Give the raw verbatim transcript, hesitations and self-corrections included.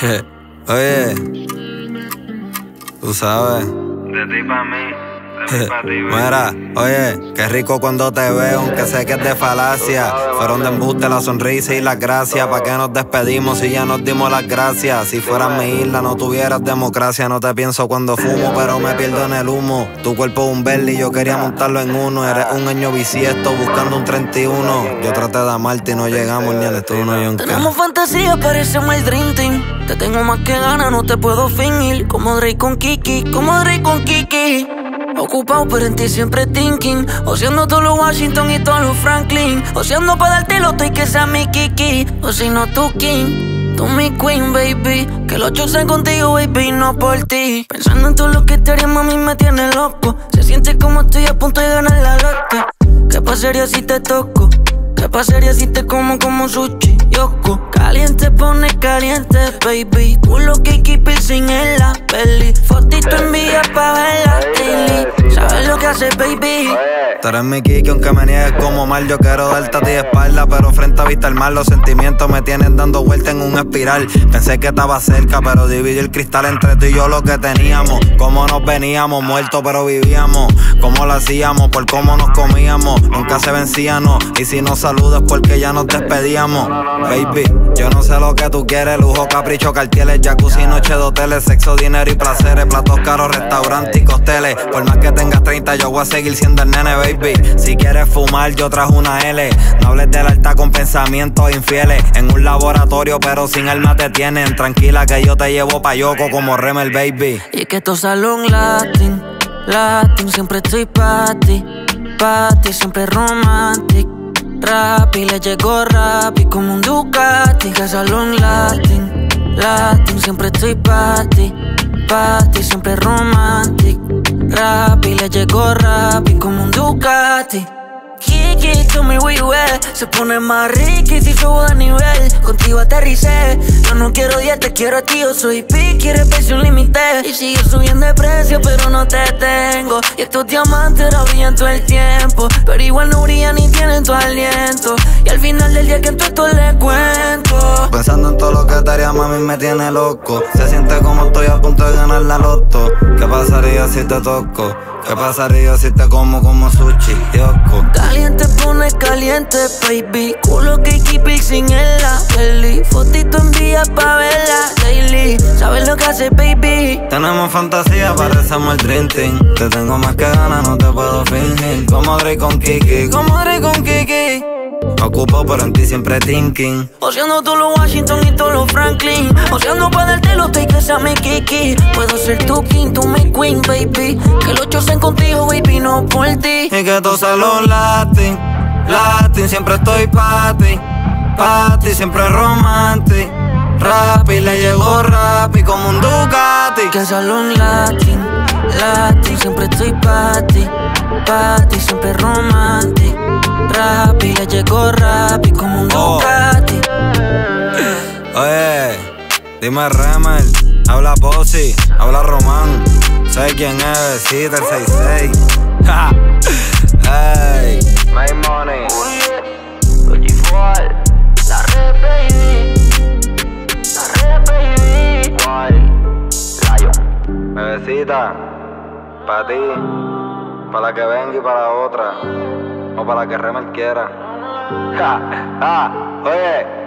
Oye, tú sabes. De ti pa' mí, de mí pa' ti, baby. Mira, oye, qué rico cuando te veo, aunque sé que es de falacia. Fueron de embuste la sonrisa y las gracias. ¿Pa' qué nos despedimos si ya nos dimos las gracias? Si fueras mi isla no tuvieras democracia. No te pienso cuando fumo, pero me pierdo en el humo. Tu cuerpo es un Bentley, yo quería montarlo en uno. Eres un año bisiesto buscando un treinta y uno. Yo traté de amarte y no llegamos ni al estudio, Yonka. Tenemos fantasía, parecemos el Dream Team. Te tengo más que ganas, no te puedo fingir. Como Drake con Kiki, como Drake con Kiki. Ocupado pero en ti siempre thinking. Oceando todos los Washington y todos los Franklin. Oceando pa' darte lo y que sea mi Kiki. O si no tu king, tú mi queen, baby. Que lo chocé contigo, baby, no por ti. Pensando en todo lo que te haría, mami, me tiene loco. Se siente como estoy a punto de ganar la loca. ¿Qué pasaría si te toco? ¿Qué pasaría si te como como sushi? Yoko, caliente pone caliente, baby. Culo que keep sin en la peli. Fotito envía pa' verla daily. ¿Sabes lo que hace, baby? Tú eres mi Kiki, aunque me niegues como mal. Yo quiero darte a ti de espalda, pero frente a vista al mar. Los sentimientos me tienen dando vuelta en un espiral. Pensé que estaba cerca, pero dividí el cristal entre tú y yo lo que teníamos. Cómo nos veníamos, muertos pero vivíamos. Cómo lo hacíamos, por cómo nos comíamos. Nunca se vencíamos, y si nos saludas porque ya nos despedíamos. Baby, yo no sé lo que tú quieres. Lujo, capricho, cartieles, jacuzzi, noche de hoteles. Sexo, dinero y placeres. Platos caros, restaurantes y costeles. Por más que tengas treinta, yo voy a seguir siendo el nene, baby. Si quieres fumar, yo trajo una L. No hables del alta con pensamientos infieles. En un laboratorio, pero sin alma te tienen. Tranquila que yo te llevo pa' Yoko como Remel, baby. Y es que esto salón latin, latin, siempre estoy pa' ti, pa' ti, siempre romantic. Rapi, le llegó rapi como un Ducati. Que salón latin, latin, siempre estoy pa' ti, pa' ti, siempre romantic. Rapi, le llegó rapi como un Ducati. Kiki, tell me where you at. Se pone más rica y si subo de nivel. Contigo aterricé. Yo no quiero diez, te quiero a ti. Yo soy piqui, eres precio límite. Y sigue subiendo de precio, pero no te tengo. Y estos diamantes ahora brillan todo el tiempo, pero igual no brillan ni tienen tu aliento. Y al final del día que en todo esto le cuento. Pensando en todo lo que te haría, mami, me tiene loco. Se siente como estoy a punto de ganar la loto. ¿Qué pasaría si te toco? ¿Qué pasaría si te como como sushi? Yoko. Caliente pone caliente, baby. Culo que keep sin en la peli. Fotito envía pa' verla daily. ¿Sabes lo que hace, baby? Tenemos fantasía, parecemos el Dream Team. Te tengo más que ganas, no te puedo fingir. Como Drake con Kiki, como Drake con Kiki. Ocupo pero en ti siempre thinking. Oceando todos los Washington y todos los Franklin. Oceando pa' darte los y que sea mi Kiki. Puedo ser tu king, tú mi queen, baby. Que lo chocen contigo, baby, no por ti. Y que todos los latin, latin, siempre estoy pa' ti, pa' ti, siempre romantic. Rapi, le llegó rapi como un Ducati. Que salón latin, latin, siempre estoy pa' ti, pa' ti, siempre romantic. Rapi, le llegó rapi como un Ducati. Oh. Oye, dime Remel, habla Posey, habla Román. Sé quién es, Besita, el seis seis. Hey, Make money. Los G cuatro. La red, baby. La red, baby. Guay. Lion. Bebecita, pa' ti, para la que venga y para la otra. O para la que Remel quiera. Ja, ja, oye.